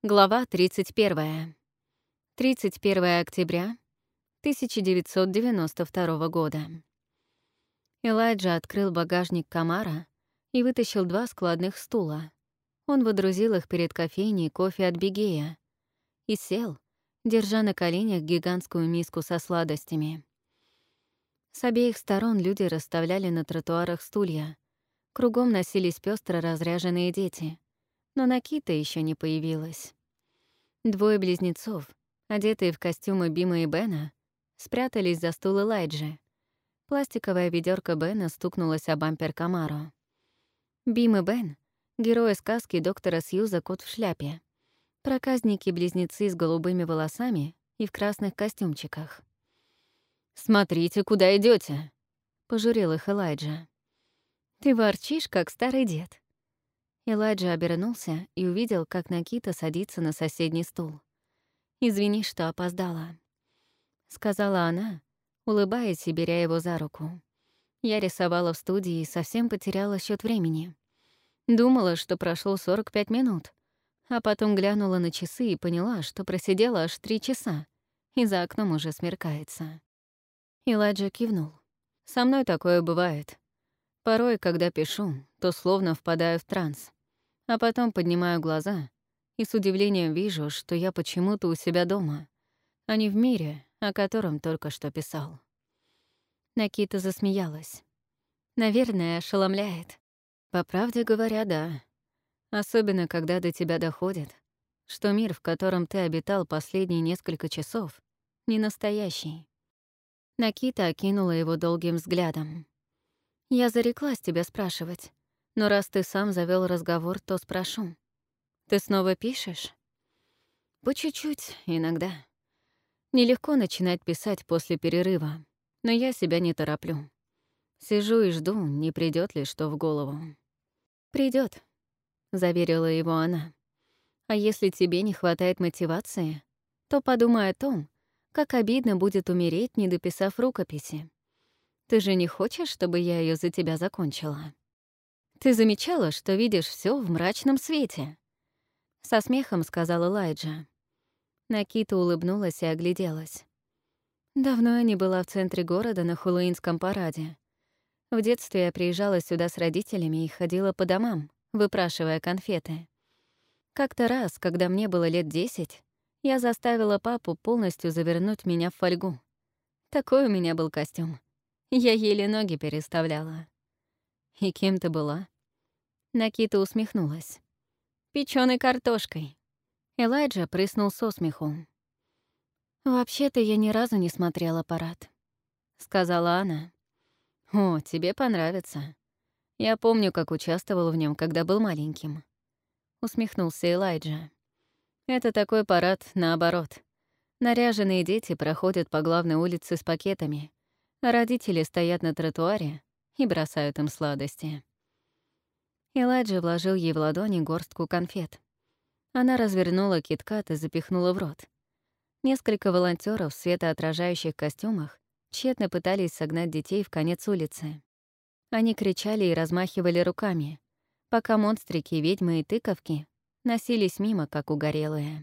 Глава 31. 31 октября 1992 года. Элайджа открыл багажник Камара и вытащил 2 складных стула. Он водрузил их перед кофейней кофе от Бигея и сел, держа на коленях гигантскую миску со сладостями. С обеих сторон люди расставляли на тротуарах стулья. Кругом носились пестро разряженные дети, но Накита еще не появилась. 2 близнецов, одетые в костюмы Бима и Бена, спрятались за стул Элайджи. Пластиковая ведерко Бена стукнулась о бампер Камаро. Бим и Бен — герои сказки доктора Сьюза «Кот в шляпе». Проказники-близнецы с голубыми волосами и в красных костюмчиках. «Смотрите, куда идете, пожурил их Элайджа. «Ты ворчишь, как старый дед». Элайджа обернулся и увидел, как Накита садится на соседний стул. «Извини, что опоздала», — сказала она, улыбаясь и беря его за руку. Я рисовала в студии и совсем потеряла счет времени. Думала, что прошло 45 минут, а потом глянула на часы и поняла, что просидела аж 3 часа, и за окном уже смеркается. Элайджа кивнул. «Со мной такое бывает. Порой, когда пишу, то словно впадаю в транс, а потом поднимаю глаза и с удивлением вижу, что я почему-то у себя дома, а не в мире, о котором только что писал». Накита засмеялась. «Наверное, ошеломляет». По правде говоря, да. Особенно, когда до тебя доходит, что мир, в котором ты обитал последние несколько часов, не настоящий. Накита окинула его долгим взглядом. «Я зареклась тебя спрашивать, но раз ты сам завёл разговор, то спрошу. Ты снова пишешь?» «По чуть-чуть, иногда. Нелегко начинать писать после перерыва, но я себя не тороплю. Сижу и жду, не придёт ли что в голову». «Придёт», — заверила его она. «А если тебе не хватает мотивации, то подумай о том, как обидно будет умереть, не дописав рукописи. Ты же не хочешь, чтобы я её за тебя закончила? Ты замечала, что видишь всё в мрачном свете?» Со смехом сказала Элайджа. Накита улыбнулась и огляделась. Давно я не была в центре города на Хэллоуинском параде. В детстве я приезжала сюда с родителями и ходила по домам, выпрашивая конфеты. Как-то раз, когда мне было лет 10, я заставила папу полностью завернуть меня в фольгу. Такой у меня был костюм. Я еле ноги переставляла. «И кем ты была?» Накита усмехнулась. «Печёной картошкой». Элайджа прыснул со смеху. «Вообще-то я ни разу не смотрела парад», — сказала она. «О, тебе понравится. Я помню, как участвовал в нем, когда был маленьким», — усмехнулся Элайджа. «Это такой парад, наоборот. Наряженные дети проходят по главной улице с пакетами, а родители стоят на тротуаре и бросают им сладости». Элайджа вложил ей в ладони горстку конфет. Она развернула кит-кат и запихнула в рот. Несколько волонтёров в светоотражающих костюмах тщетно пытались согнать детей в конец улицы. Они кричали и размахивали руками, пока монстрики, ведьмы и тыковки носились мимо, как угорелые.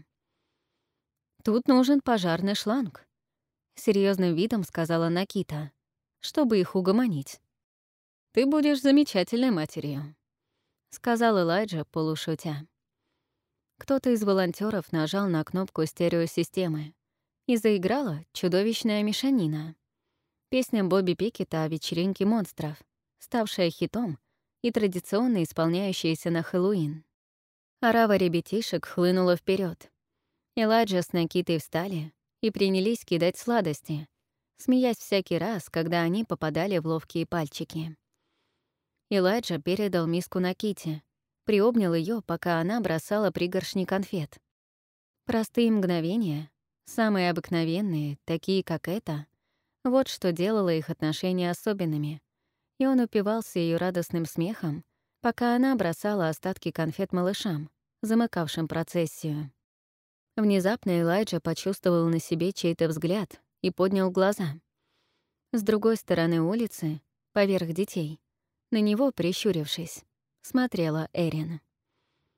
«Тут нужен пожарный шланг», — серьезным видом сказала Накита, чтобы их угомонить. «Ты будешь замечательной матерью», — сказал Элайджа, полушутя. Кто-то из волонтёров нажал на кнопку стереосистемы, и заиграла чудовищная мешанина. Песня Бобби Пикета о вечеринке монстров, ставшая хитом и традиционно исполняющаяся на Хэллоуин. Орава ребятишек хлынула вперед. Элайджа с Накитой встали и принялись кидать сладости, смеясь всякий раз, когда они попадали в ловкие пальчики. Элайджа передал миску Наките, приобнял ее, пока она бросала пригоршни конфет. Простые мгновения, самые обыкновенные, такие как это, вот что делало их отношения особенными, и он упивался ее радостным смехом, пока она бросала остатки конфет малышам, замыкавшим процессию. Внезапно Элайджа почувствовал на себе чей-то взгляд и поднял глаза. С другой стороны улицы, поверх детей, на него, прищурившись, смотрела Эрин.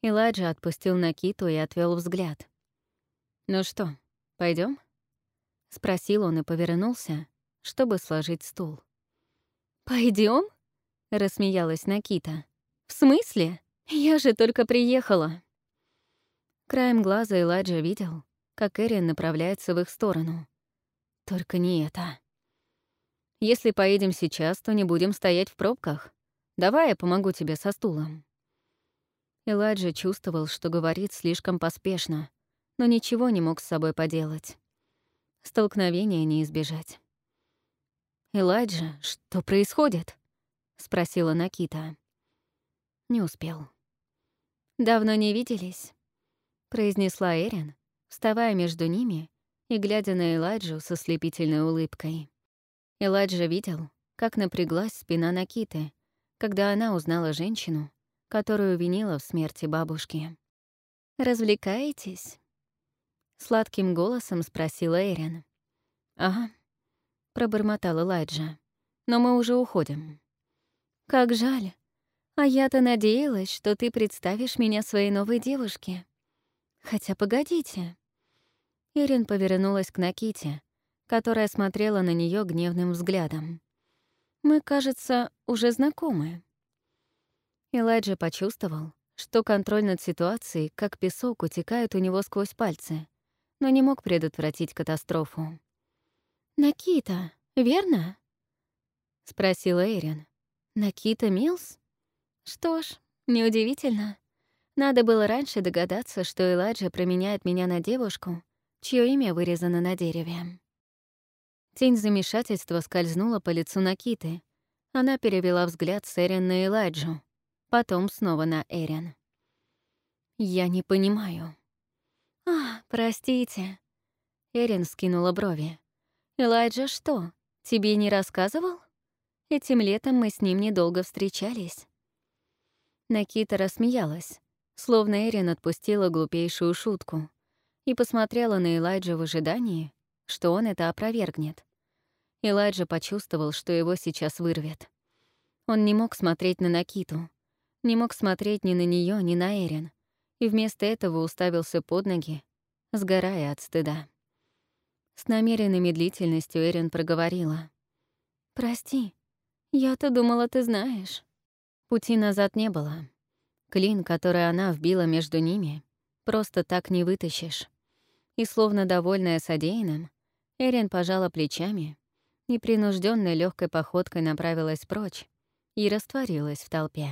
Элайджа отпустил Накиту и отвел взгляд. «Ну что, пойдем? Спросил он и повернулся, чтобы сложить стул. Пойдем? Рассмеялась Накита. «В смысле? Я же только приехала». Краем глаза Элайджа видел, как Эрин направляется в их сторону. Только не это. «Если поедем сейчас, то не будем стоять в пробках. Давай я помогу тебе со стулом». Элайджа чувствовал, что говорит слишком поспешно, но ничего не мог с собой поделать. Столкновения не избежать. «Элайджа, что происходит?» — спросила Накита. Не успел. «Давно не виделись», — произнесла Эрин, вставая между ними и глядя на Элайджу со слепительной улыбкой. Элайджа видел, как напряглась спина Накиты, когда она узнала женщину, которую винила в смерти бабушки. «Развлекаетесь?» — сладким голосом спросила Эрин. «Ага», — пробормотал Элайджа. «Но мы уже уходим». «Как жаль. А я-то надеялась, что ты представишь меня своей новой девушке. Хотя погодите». Эрин повернулась к Наките, которая смотрела на нее гневным взглядом. «Мы, кажется, уже знакомы». Элайджа почувствовал, что контроль над ситуацией, как песок, утекает у него сквозь пальцы, но не мог предотвратить катастрофу. «Накита, верно?» — спросила Эрин. «Накита Милс? Что ж, неудивительно. Надо было раньше догадаться, что Элайджа променяет меня на девушку, чье имя вырезано на дереве». Тень замешательства скользнула по лицу Накиты. Она перевела взгляд с Эрин на Элайджу, потом снова на Эрин. «Я не понимаю». Простите». Эрин скинула брови. «Элайджа что, тебе не рассказывал? Этим летом мы с ним недолго встречались». Накита рассмеялась, словно Эрин отпустила глупейшую шутку, и посмотрела на Элайджа в ожидании, что он это опровергнет. Элайджа почувствовал, что его сейчас вырвет. Он не мог смотреть на Накиту, не мог смотреть ни на нее, ни на Эрин, и вместо этого уставился под ноги, сгорая от стыда. С намеренной медлительностью Эрин проговорила. «Прости, я-то думала, ты знаешь». Пути назад не было. Клин, который она вбила между ними, просто так не вытащишь. И, словно довольная содеянным, Эрин пожала плечами, непринужденной легкой походкой направилась прочь и растворилась в толпе.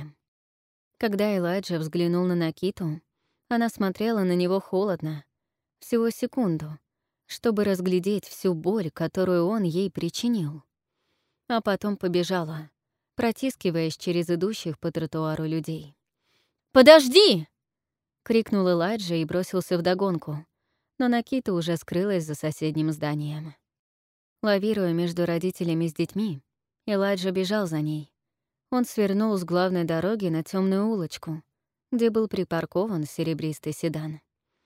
Когда Элайджа взглянул на Накиту, она смотрела на него холодно, всего секунду, чтобы разглядеть всю боль, которую он ей причинил. А потом побежала, протискиваясь через идущих по тротуару людей. «Подожди!» — крикнул Элайджа и бросился вдогонку, но Накита уже скрылась за соседним зданием. Лавируя между родителями с детьми, Элайджа бежал за ней. Он свернул с главной дороги на темную улочку, где был припаркован серебристый седан.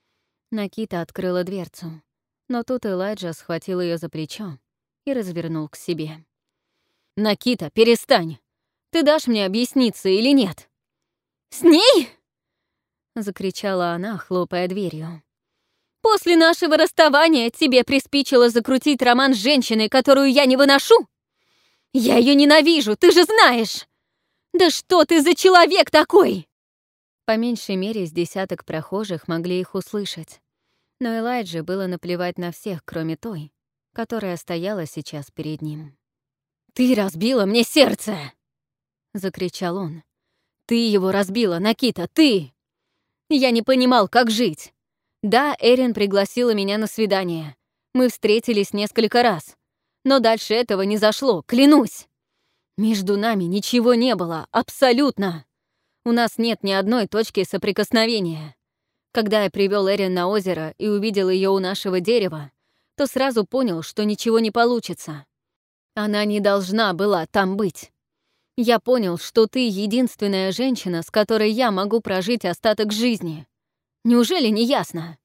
Накита открыла дверцу, но тут Элайджа схватил ее за плечо и развернул к себе. «Накита, перестань! Ты дашь мне объясниться или нет?» «С ней?» — закричала она, хлопая дверью. «После нашего расставания тебе приспичило закрутить роман с женщиной, которую я не выношу? Я ее ненавижу, ты же знаешь! Да что ты за человек такой?» По меньшей мере, с десяток прохожих могли их услышать. Но Элайджа было наплевать на всех, кроме той, которая стояла сейчас перед ним. «Ты разбила мне сердце!» — закричал он. «Ты его разбила, Накита, ты! Я не понимал, как жить. Да, Эрин пригласила меня на свидание. Мы встретились несколько раз. Но дальше этого не зашло, клянусь. Между нами ничего не было, абсолютно. У нас нет ни одной точки соприкосновения. Когда я привел Эрин на озеро и увидел ее у нашего дерева, то сразу понял, что ничего не получится. Она не должна была там быть. Я понял, что ты единственная женщина, с которой я могу прожить остаток жизни. Неужели не ясно?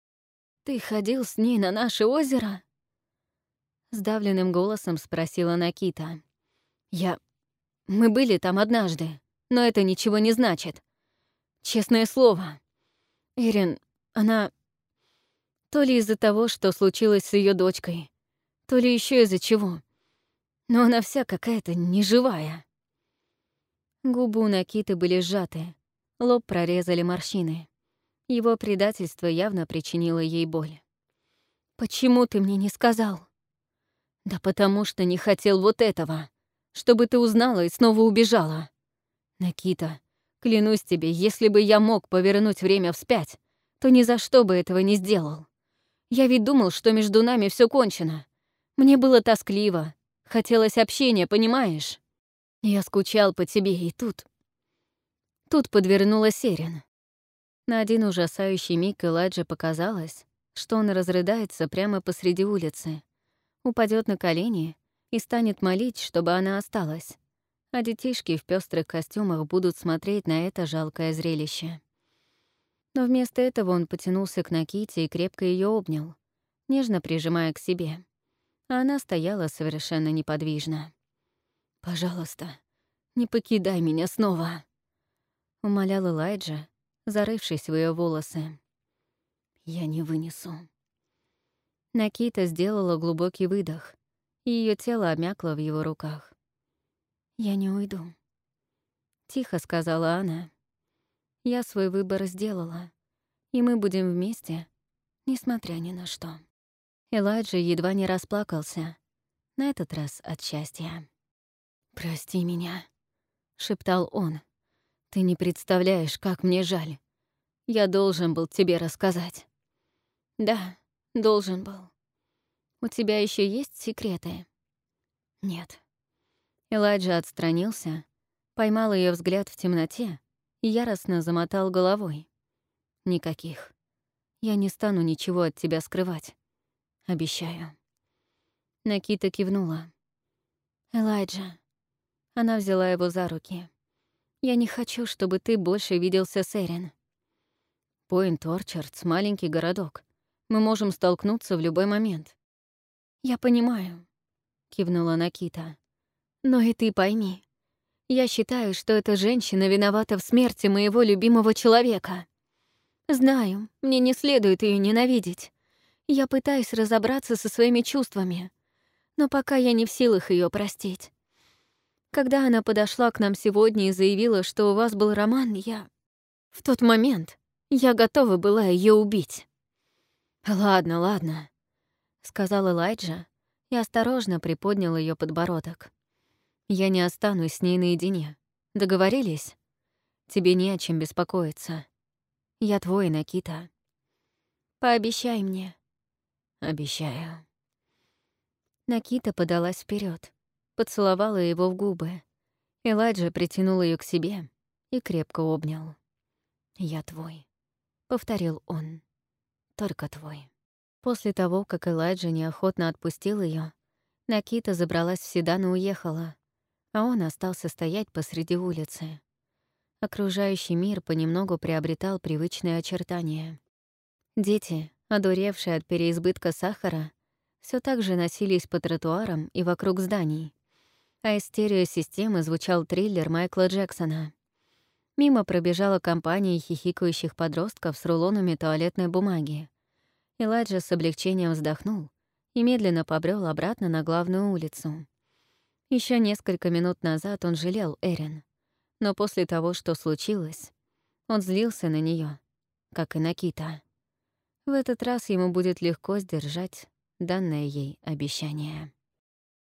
Ты ходил с ней на наше озеро? Сдавленным голосом спросила Накита. Мы были там однажды, но это ничего не значит. Честное слово. Эрин, она... То ли из-за того, что случилось с ее дочкой, то ли еще из-за чего. Но она вся какая-то неживая. Губы у Накиты были сжаты, лоб прорезали морщины. Его предательство явно причинило ей боль. «Почему ты мне не сказал?» «Да потому что не хотел вот этого, чтобы ты узнала и снова убежала. Накита, клянусь тебе, если бы я мог повернуть время вспять, то ни за что бы этого не сделал. Я ведь думал, что между нами все кончено. Мне было тоскливо, хотелось общения, понимаешь? Я скучал по тебе, и тут... Тут подвернулась Эрин. На один ужасающий миг Элайджа показалось, что он разрыдается прямо посреди улицы, упадет на колени и станет молить, чтобы она осталась, а детишки в пестрых костюмах будут смотреть на это жалкое зрелище. Но вместо этого он потянулся к Наките и крепко ее обнял, нежно прижимая к себе. А она стояла совершенно неподвижно. «Пожалуйста, не покидай меня снова», — умолял Элайджа, зарывшись в ее волосы. «Я не вынесу». Накита сделала глубокий выдох, и ее тело обмякло в его руках. «Я не уйду», — тихо сказала она. «Я свой выбор сделала, и мы будем вместе, несмотря ни на что». Элайджа едва не расплакался, на этот раз от счастья. «Прости меня», — шептал он. «Ты не представляешь, как мне жаль. Я должен был тебе рассказать». «Да, должен был. У тебя еще есть секреты?» «Нет». Элайджа отстранился, поймал ее взгляд в темноте и яростно замотал головой. «Никаких. Я не стану ничего от тебя скрывать. Обещаю». Накита кивнула. «Элайджа». Она взяла его за руки. «Я не хочу, чтобы ты больше виделся с Эрин. Пойнт-Орчардс — маленький городок. Мы можем столкнуться в любой момент». «Я понимаю», — кивнула Накита. «Но и ты пойми. Я считаю, что эта женщина виновата в смерти моего любимого человека. Знаю, мне не следует ее ненавидеть. Я пытаюсь разобраться со своими чувствами, но пока я не в силах ее простить. Когда она подошла к нам сегодня и заявила, что у вас был роман, в тот момент я готова была ее убить». «Ладно, ладно», — сказал Элайджа и осторожно приподнял ее подбородок. «Я не останусь с ней наедине. Договорились? Тебе не о чем беспокоиться. Я твой, Накита». «Пообещай мне». «Обещаю». Накита подалась вперед, поцеловала его в губы. Элайджа притянул ее к себе и крепко обнял. «Я твой», — повторил он. «Только твой». После того, как Элайджа неохотно отпустил ее, Накита забралась в седан и уехала, а он остался стоять посреди улицы. Окружающий мир понемногу приобретал привычные очертания. Дети, одуревшие от переизбытка сахара, все так же носились по тротуарам и вокруг зданий, а из стереосистемы звучал триллер Майкла Джексона. Мимо пробежала компания хихикающих подростков с рулонами туалетной бумаги. Элайджа с облегчением вздохнул и медленно побрел обратно на главную улицу. Еще несколько минут назад он жалел Эрин, но после того, что случилось, он злился на нее, как и Накита. В этот раз ему будет легко сдержать данное ей обещание.